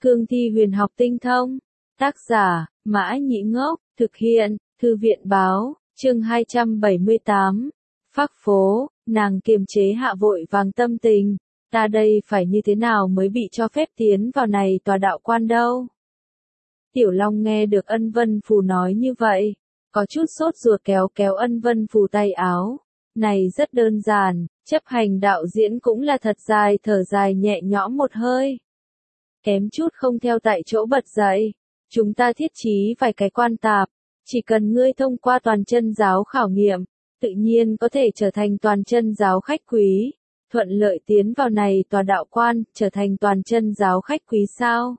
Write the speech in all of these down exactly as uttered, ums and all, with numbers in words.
Cương thi huyền học tinh thông. Tác giả, Mã Nhĩ Ngốc, thực hiện, Thư viện báo, chương hai trăm bảy mươi tám. Phác phố, nàng kiềm chế hạ vội vàng tâm tình, ta đây phải như thế nào mới bị cho phép tiến vào này tòa đạo quan đâu? Tiểu Long nghe được Ân Vân Phù nói như vậy, có chút sốt ruột kéo kéo Ân Vân Phù tay áo. Này rất đơn giản, chấp hành đạo diễn cũng là thật dài thở dài nhẹ nhõm một hơi. Kém chút không theo tại chỗ bật dậy. Chúng ta thiết trí vài cái quan tạp, chỉ cần ngươi thông qua toàn chân giáo khảo nghiệm, tự nhiên có thể trở thành toàn chân giáo khách quý, thuận lợi tiến vào này tòa đạo quan, trở thành toàn chân giáo khách quý sao?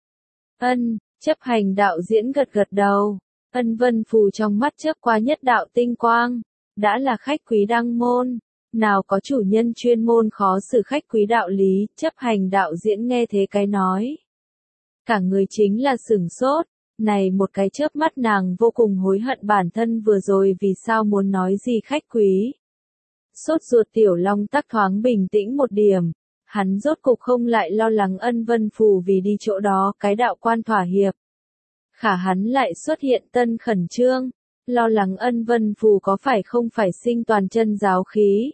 Ân, chấp hành đạo diễn gật gật đầu, Ân Vân Phù trong mắt chớp qua nhất đạo tinh quang, đã là khách quý đăng môn, nào có chủ nhân chuyên môn khó xử khách quý đạo lý, chấp hành đạo diễn nghe thế cái nói. Cả người chính là sửng sốt, này một cái chớp mắt nàng vô cùng hối hận bản thân vừa rồi vì sao muốn nói gì khách quý. Sốt ruột Tiểu Long tắc thoáng bình tĩnh một điểm, hắn rốt cục không lại lo lắng Ân Vân Phù vì đi chỗ đó cái đạo quan thỏa hiệp. Khả hắn lại xuất hiện tân khẩn trương, lo lắng Ân Vân Phù có phải không phải sinh toàn chân giáo khí.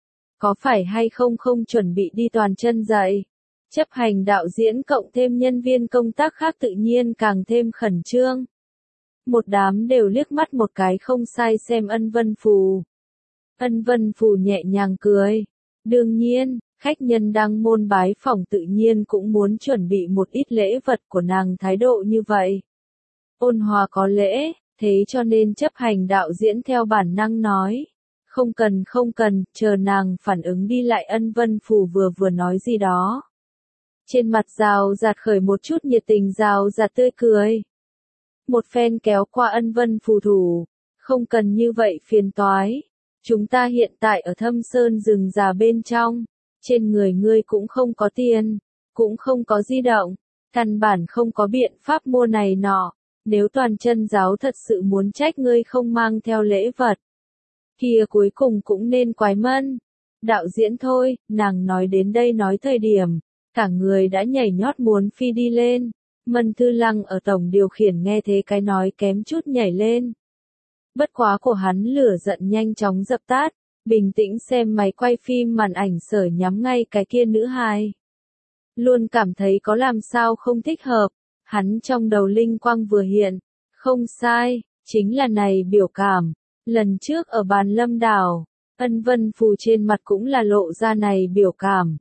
Có phải hay không không chuẩn bị đi toàn chân dạy. Chấp hành đạo diễn cộng thêm nhân viên công tác khác tự nhiên càng thêm khẩn trương. Một đám đều liếc mắt một cái không sai xem Ân Vân Phù. Ân Vân Phù nhẹ nhàng cười. Đương nhiên, khách nhân đăng môn bái phỏng tự nhiên cũng muốn chuẩn bị một ít lễ vật của nàng thái độ như vậy. Ôn hòa có lễ, thế cho nên chấp hành đạo diễn theo bản năng nói. Không cần không cần, chờ nàng phản ứng đi lại. Ân Vân Phù vừa vừa nói gì đó. Trên mặt rào rạt khởi một chút nhiệt tình rào rạt tươi cười. Một phen kéo qua Ân Vân Phù thủ. Không cần như vậy phiền toái. Chúng ta hiện tại ở Thâm Sơn rừng già bên trong. Trên người ngươi cũng không có tiền. Cũng không có di động. Căn bản không có biện pháp mua này nọ. Nếu toàn chân giáo thật sự muốn trách ngươi không mang theo lễ vật. Kia cuối cùng cũng nên quái mân. Đạo diễn thôi, nàng nói đến đây nói thời điểm. Cả người đã nhảy nhót muốn phi đi lên. Mân Thư Lăng ở tổng điều khiển nghe thế cái nói kém chút nhảy lên. Bất quá của hắn lửa giận nhanh chóng dập tắt, bình tĩnh xem máy quay phim màn ảnh sở nhắm ngay cái kia nữ hài. Luôn cảm thấy có làm sao không thích hợp, hắn trong đầu linh quang vừa hiện, không sai, chính là này biểu cảm. Lần trước ở bàn Lâm Đảo, Ân Vân Phù trên mặt cũng là lộ ra này biểu cảm.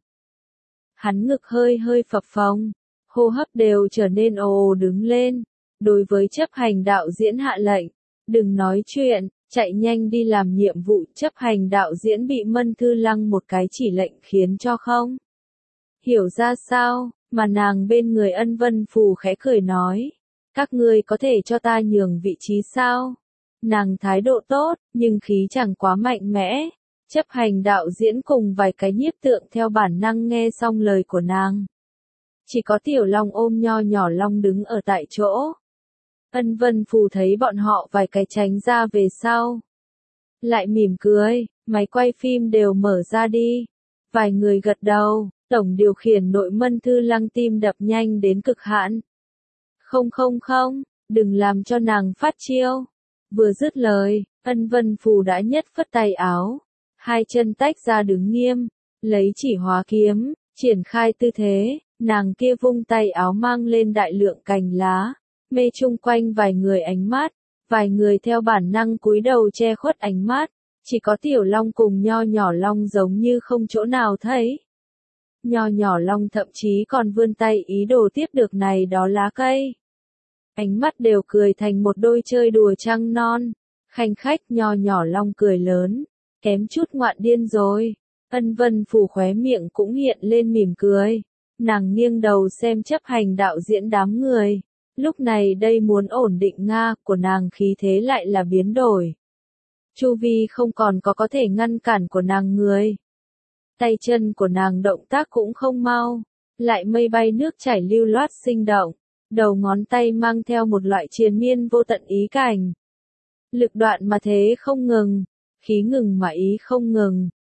Hắn ngực hơi hơi phập phồng, hô hấp đều trở nên ồ ồ đứng lên. Đối với chấp hành đạo diễn hạ lệnh, đừng nói chuyện, chạy nhanh đi làm nhiệm vụ. Chấp hành đạo diễn bị Mân Thư Lăng một cái chỉ lệnh khiến cho không hiểu ra sao, mà nàng bên người Ân Vân Phù khẽ cười nói, các ngươi có thể cho ta nhường vị trí sao? Nàng thái độ tốt, nhưng khí chẳng quá mạnh mẽ. Chấp hành đạo diễn cùng vài cái nhiếp tượng theo bản năng nghe xong lời của nàng. Chỉ có Tiểu Long ôm nho nhỏ Long đứng ở tại chỗ. Ân Vân Phù thấy bọn họ vài cái tránh ra về sau. Lại mỉm cười, máy quay phim đều mở ra đi. Vài người gật đầu, tổng điều khiển nội Mân Thư Lăng tim đập nhanh đến cực hạn. Không không không, đừng làm cho nàng phát chiêu. Vừa dứt lời, Ân Vân Phù đã nhất phất tay áo. Hai chân tách ra đứng nghiêm, lấy chỉ hóa kiếm, triển khai tư thế, nàng kia vung tay áo mang lên đại lượng cành lá, mê chung quanh vài người ánh mắt, vài người theo bản năng cúi đầu che khuất ánh mắt, chỉ có Tiểu Long cùng nho nhỏ Long giống như không chỗ nào thấy. Nho nhỏ Long thậm chí còn vươn tay ý đồ tiếp được này đó lá cây. Ánh mắt đều cười thành một đôi chơi đùa trăng non, khanh khách. Nho nhỏ Long cười lớn. Kém chút ngoạn điên rồi. Ân Vân Phù khóe miệng cũng hiện lên mỉm cười. Nàng nghiêng đầu xem chấp hành đạo diễn đám người. Lúc này đây muốn ổn định Nga của nàng khí thế lại là biến đổi. Chu vi không còn có có thể ngăn cản của nàng người. Tay chân của nàng động tác cũng không mau. Lại mây bay nước chảy lưu loát sinh động. Đầu ngón tay mang theo một loại triền miên vô tận ý cảnh. Lực đoạn mà thế không ngừng. Khí ngừng mà ý không ngừng,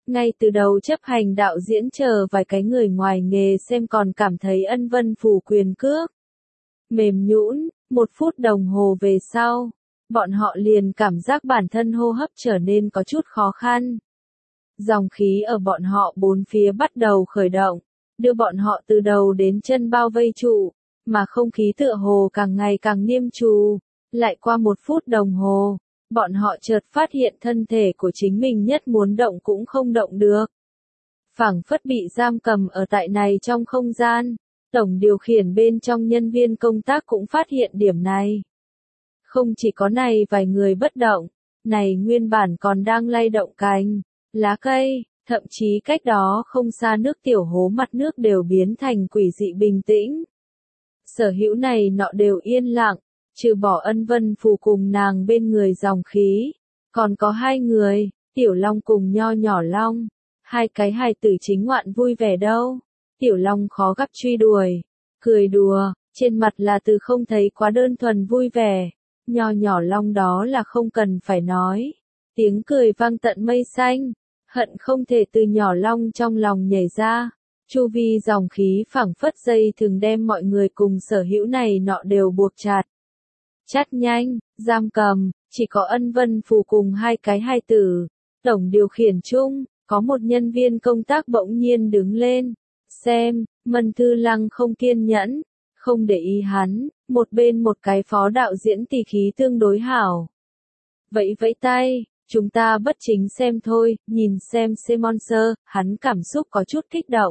Ngay từ đầu chấp hành đạo diễn chờ vài cái người ngoài nghề xem còn cảm thấy ân vân phủ quyền cước mềm nhũn, một phút đồng hồ về sau, bọn họ liền cảm giác bản thân hô hấp trở nên có chút khó khăn. Dòng khí ở bọn họ bốn phía bắt đầu khởi động, đưa bọn họ từ đầu đến chân bao vây trụ, mà không khí tựa hồ càng ngày càng niêm trù. Lại qua một phút đồng hồ, bọn họ chợt phát hiện thân thể của chính mình nhất muốn động cũng không động được. Phảng phất bị giam cầm ở tại này trong không gian, tổng điều khiển bên trong nhân viên công tác cũng phát hiện điểm này. Không chỉ có này vài người bất động, này nguyên bản còn đang lay động cành, lá cây, thậm chí cách đó không xa nước tiểu hố mặt nước đều biến thành quỷ dị bình tĩnh. Sở hữu này nọ đều yên lặng, trừ bỏ ân vân phù cùng nàng bên người dòng khí. Còn có hai người, tiểu long cùng nho nhỏ long. Hai cái hài tử chính ngoạn vui vẻ đâu. Tiểu long khó gấp truy đuổi, cười đùa, trên mặt là từ không thấy quá đơn thuần vui vẻ. Nho nhỏ long đó là không cần phải nói. Tiếng cười vang tận mây xanh, hận không thể từ nhỏ long trong lòng nhảy ra. Chu vi dòng khí phảng phất dây thường đem mọi người cùng sở hữu này nọ đều buộc chặt. Chắt nhanh, giam cầm, chỉ có ân vân phù cùng hai cái hài tử. Tổng điều khiển chung, có một nhân viên công tác bỗng nhiên đứng lên. Xem, Mân Thư Lăng không kiên nhẫn, không để ý hắn, một bên một cái phó đạo diễn tỷ khí tương đối hảo. Vẫy vẫy tay, chúng ta bất chính xem thôi, nhìn xem Semonser, hắn cảm xúc có chút kích động.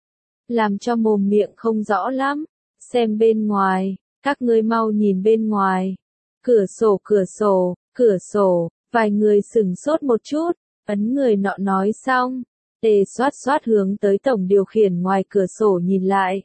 Làm cho mồm miệng không rõ lắm, xem bên ngoài, các ngươi mau nhìn bên ngoài. Cửa sổ cửa sổ, cửa sổ, vài người sửng sốt một chút, ấn người nọ nói xong. Tề xoát xoát hướng tới tổng điều khiển ngoài cửa sổ nhìn lại.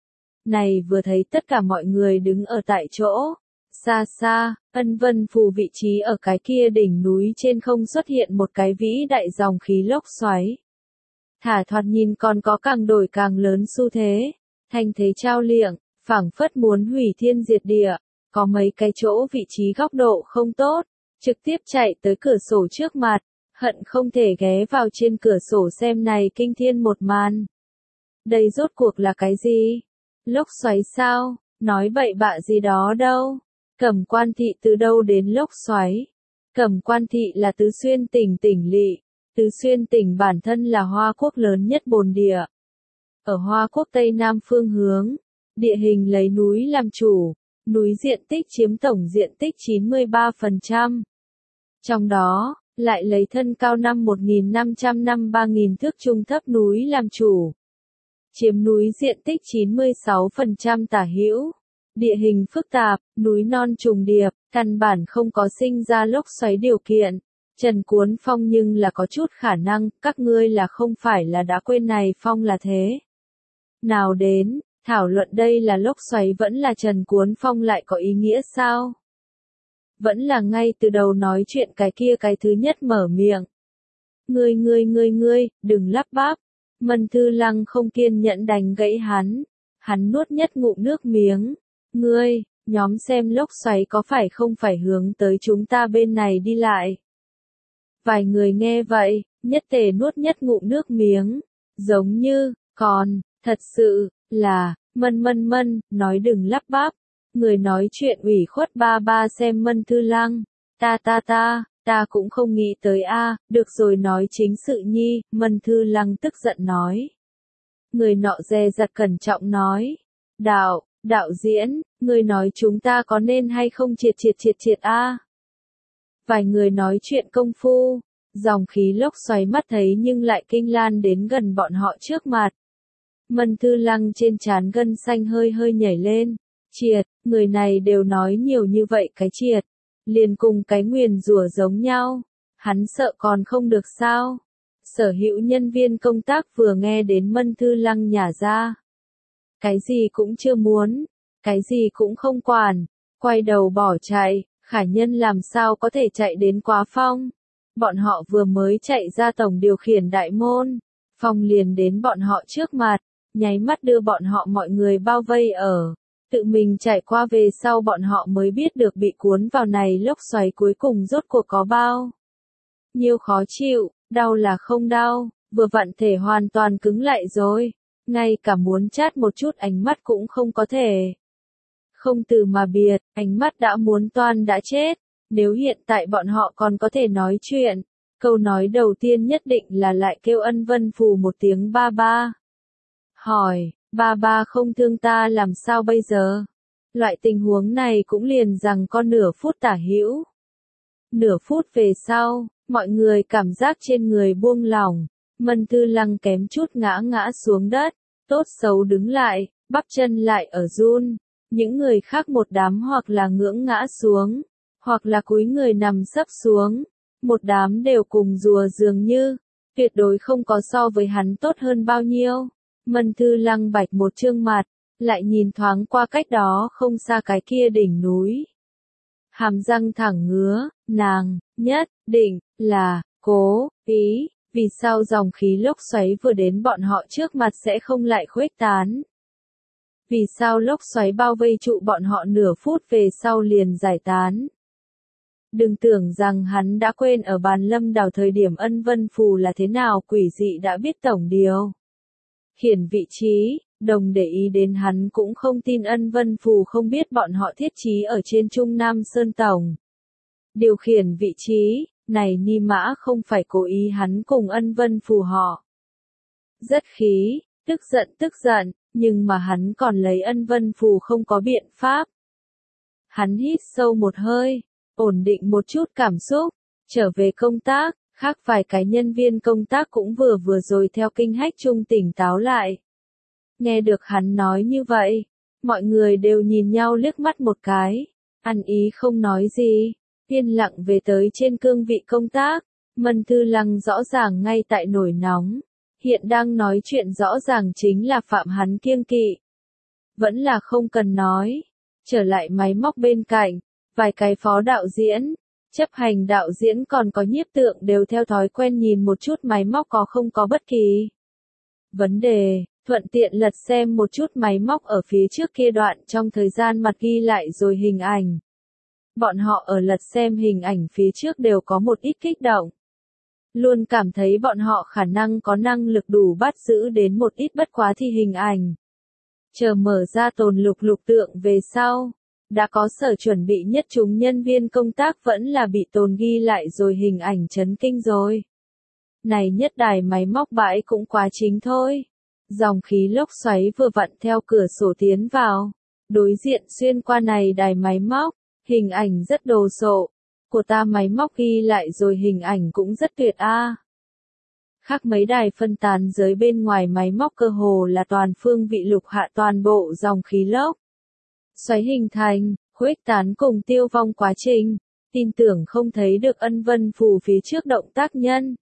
Này vừa thấy tất cả mọi người đứng ở tại chỗ. Xa xa, ân vân phù vị trí ở cái kia đỉnh núi trên không xuất hiện một cái vĩ đại dòng khí lốc xoáy. Thả thoạt nhìn còn có càng đổi càng lớn xu thế. Thanh thế trao liệng, phảng phất muốn hủy thiên diệt địa. Có mấy cái chỗ vị trí góc độ không tốt, trực tiếp chạy tới cửa sổ trước mặt. Hận không thể ghé vào trên cửa sổ xem này kinh thiên một màn. Đây rốt cuộc là cái gì? Lốc xoáy sao? Nói bậy bạ gì đó đâu. Cẩm Quan thị từ đâu đến lốc xoáy? Cẩm Quan thị là Tứ Xuyên tỉnh tỉnh lỵ. Tứ Xuyên tỉnh bản thân là Hoa Quốc lớn nhất bồn địa. Ở Hoa Quốc Tây Nam phương hướng, địa hình lấy núi làm chủ, núi diện tích chiếm tổng diện tích chín mươi ba phần trăm. Trong đó, lại lấy thân cao năm một nghìn năm trăm năm ba nghìn thước trung thấp núi làm chủ. Chiếm núi diện tích chín mươi sáu phần trăm tả hữu. Địa hình phức tạp, núi non trùng điệp, căn bản không có sinh ra lốc xoáy điều kiện. Trần Cuốn Phong nhưng là có chút khả năng, các ngươi là không phải là đã quên này phong là thế. Nào đến, thảo luận đây là lốc xoáy vẫn là Trần Cuốn Phong lại có ý nghĩa sao? Vẫn là ngay từ đầu nói chuyện cái kia cái thứ nhất mở miệng. Ngươi ngươi ngươi ngươi, đừng lắp bắp. Mân Thư Lăng không kiên nhẫn đánh gãy hắn. Hắn nuốt nhất ngụm nước miếng. Ngươi, nhóm xem lốc xoáy có phải không phải hướng tới chúng ta bên này đi lại. Vài người nghe vậy, nhất tề nuốt nhất ngụm nước miếng. Giống như, còn, thật sự, là, mân mân mân, nói đừng lắp bắp. Người nói chuyện ủy khuất ba ba xem Mân Thư Lăng. Ta ta ta, ta cũng không nghĩ tới a, được rồi nói chính sự nhi, Mân Thư Lăng tức giận nói. Người nọ dè dặt cẩn trọng nói. Đạo, đạo diễn, người nói chúng ta có nên hay không triệt triệt triệt triệt a? Vài người nói chuyện công phu, dòng khí lốc xoáy mắt thấy nhưng lại kinh lan đến gần bọn họ trước mặt. Mân Thư Lăng trên trán gân xanh hơi hơi nhảy lên. Triệt, người này đều nói nhiều như vậy cái triệt. Liền cùng cái nguyền rủa giống nhau. Hắn sợ còn không được sao. Sở hữu nhân viên công tác vừa nghe đến Mân Thư Lăng nhả ra. Cái gì cũng chưa muốn. Cái gì cũng không quản. Quay đầu bỏ chạy. Khả nhân làm sao có thể chạy đến Quá Phong. Bọn họ vừa mới chạy ra tổng điều khiển đại môn. Phong liền đến bọn họ trước mặt. Nháy mắt đưa bọn họ mọi người bao vây ở. Tự mình trải qua về sau bọn họ mới biết được bị cuốn vào này lốc xoáy cuối cùng rốt cuộc có bao nhiêu khó chịu, đau là không đau, vừa vặn thể hoàn toàn cứng lại rồi, ngay cả muốn chát một chút ánh mắt cũng không có thể. Không từ mà biệt, ánh mắt đã muốn toan đã chết, nếu hiện tại bọn họ còn có thể nói chuyện, câu nói đầu tiên nhất định là lại kêu Ân Vân Phù một tiếng ba ba. Hỏi, ba ba không thương ta làm sao bây giờ? Loại tình huống này cũng liền rằng con nửa phút tả hữu. Nửa phút về sau, mọi người cảm giác trên người buông lỏng, Mân Tư Lăng kém chút ngã ngã xuống đất, tốt xấu đứng lại, bắp chân lại ở run. Những người khác một đám hoặc là ngưỡng ngã xuống, hoặc là cúi người nằm sấp xuống, một đám đều cùng rùa dường như, tuyệt đối không có so với hắn tốt hơn bao nhiêu. Mân Tư Lăng bạch một trương mặt, lại nhìn thoáng qua cách đó không xa cái kia đỉnh núi. Hàm răng thẳng ngứa, nàng, nhất định, là, cố, ý, vì sao dòng khí lốc xoáy vừa đến bọn họ trước mặt sẽ không lại khuếch tán. Vì sao lốc xoáy bao vây trụ bọn họ nửa phút về sau liền giải tán. Đừng tưởng rằng hắn đã quên ở bàn lâm đảo thời điểm Ân Vân Phù là thế nào quỷ dị đã biết tổng điều. Khiển vị trí, đồng để ý đến hắn cũng không tin Ân Vân Phù không biết bọn họ thiết trí ở trên Trung Nam Sơn Tổng. Điều khiển vị trí, này Ni Mã không phải cố ý hắn cùng Ân Vân Phù họ. Rất khí, tức giận tức giận, nhưng mà hắn còn lấy Ân Vân Phù không có biện pháp. Hắn hít sâu một hơi, ổn định một chút cảm xúc, trở về công tác, khác vài cái nhân viên công tác cũng vừa vừa rồi theo kinh hách chung tỉnh táo lại. Nghe được hắn nói như vậy, mọi người đều nhìn nhau liếc mắt một cái, ăn ý không nói gì, yên lặng về tới trên cương vị công tác. Mân Tư Lăng rõ ràng ngay tại nổi nóng, hiện đang nói chuyện rõ ràng chính là phạm hắn kiêng kỵ. Vẫn là không cần nói, trở lại máy móc bên cạnh, vài cái phó đạo diễn, chấp hành đạo diễn còn có nhiếp tượng đều theo thói quen nhìn một chút máy móc có không có bất kỳ vấn đề, thuận tiện lật xem một chút máy móc ở phía trước kia đoạn trong thời gian mặt ghi lại rồi hình ảnh. Bọn họ ở lật xem hình ảnh phía trước đều có một ít kích động. Luôn cảm thấy bọn họ khả năng có năng lực đủ bắt giữ đến một ít bất quá thi hình ảnh. Chờ mở ra tồn lục lục tượng về sau, đã có sở chuẩn bị nhất chúng nhân viên công tác vẫn là bị tồn ghi lại rồi hình ảnh chấn kinh rồi. Này nhất đài máy móc bãi cũng quá chính thôi. Dòng khí lốc xoáy vừa vặn theo cửa sổ tiến vào, đối diện xuyên qua này đài máy móc, hình ảnh rất đồ sộ. Của ta máy móc ghi lại rồi hình ảnh cũng rất tuyệt a. À. Khác mấy đài phân tán giới bên ngoài máy móc cơ hồ là toàn phương vị lục hạ toàn bộ dòng khí lốc xoáy hình thành, khuếch tán cùng tiêu vong quá trình, tin tưởng không thấy được Ân Vân Phù phía trước động tác nhân.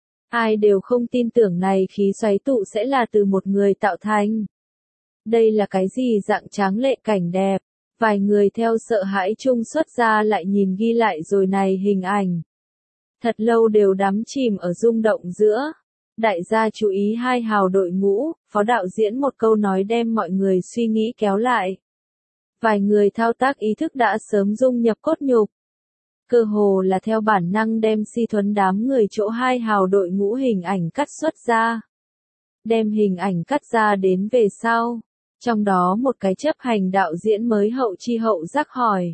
Ai đều không tin tưởng này khí xoáy tụ sẽ là từ một người tạo thành. Đây là cái gì dạng tráng lệ cảnh đẹp, vài người theo sợ hãi chung xuất ra lại nhìn ghi lại rồi này hình ảnh. Thật lâu đều đắm chìm ở rung động giữa. Đại gia chú ý hai hào đội ngũ, phó đạo diễn một câu nói đem mọi người suy nghĩ kéo lại. Vài người thao tác ý thức đã sớm dung nhập cốt nhục. Cơ hồ là theo bản năng đem Si Thuấn đám người chỗ hai hào đội ngũ hình ảnh cắt xuất ra. Đem hình ảnh cắt ra đến về sau. Trong đó một cái chấp hành đạo diễn mới hậu chi hậu giác hỏi.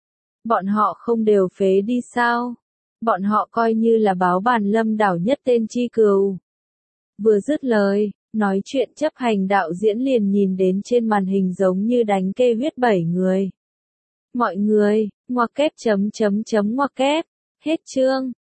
Bọn họ không đều phế đi sao? Bọn họ coi như là báo bàn lâm đảo nhất tên chi cừu. Vừa dứt lời, nói chuyện chấp hành đạo diễn liền nhìn đến trên màn hình giống như đánh kê huyết bảy người. Mọi người, ngoặc kép chấm chấm chấm ngoặc kép, hết chương.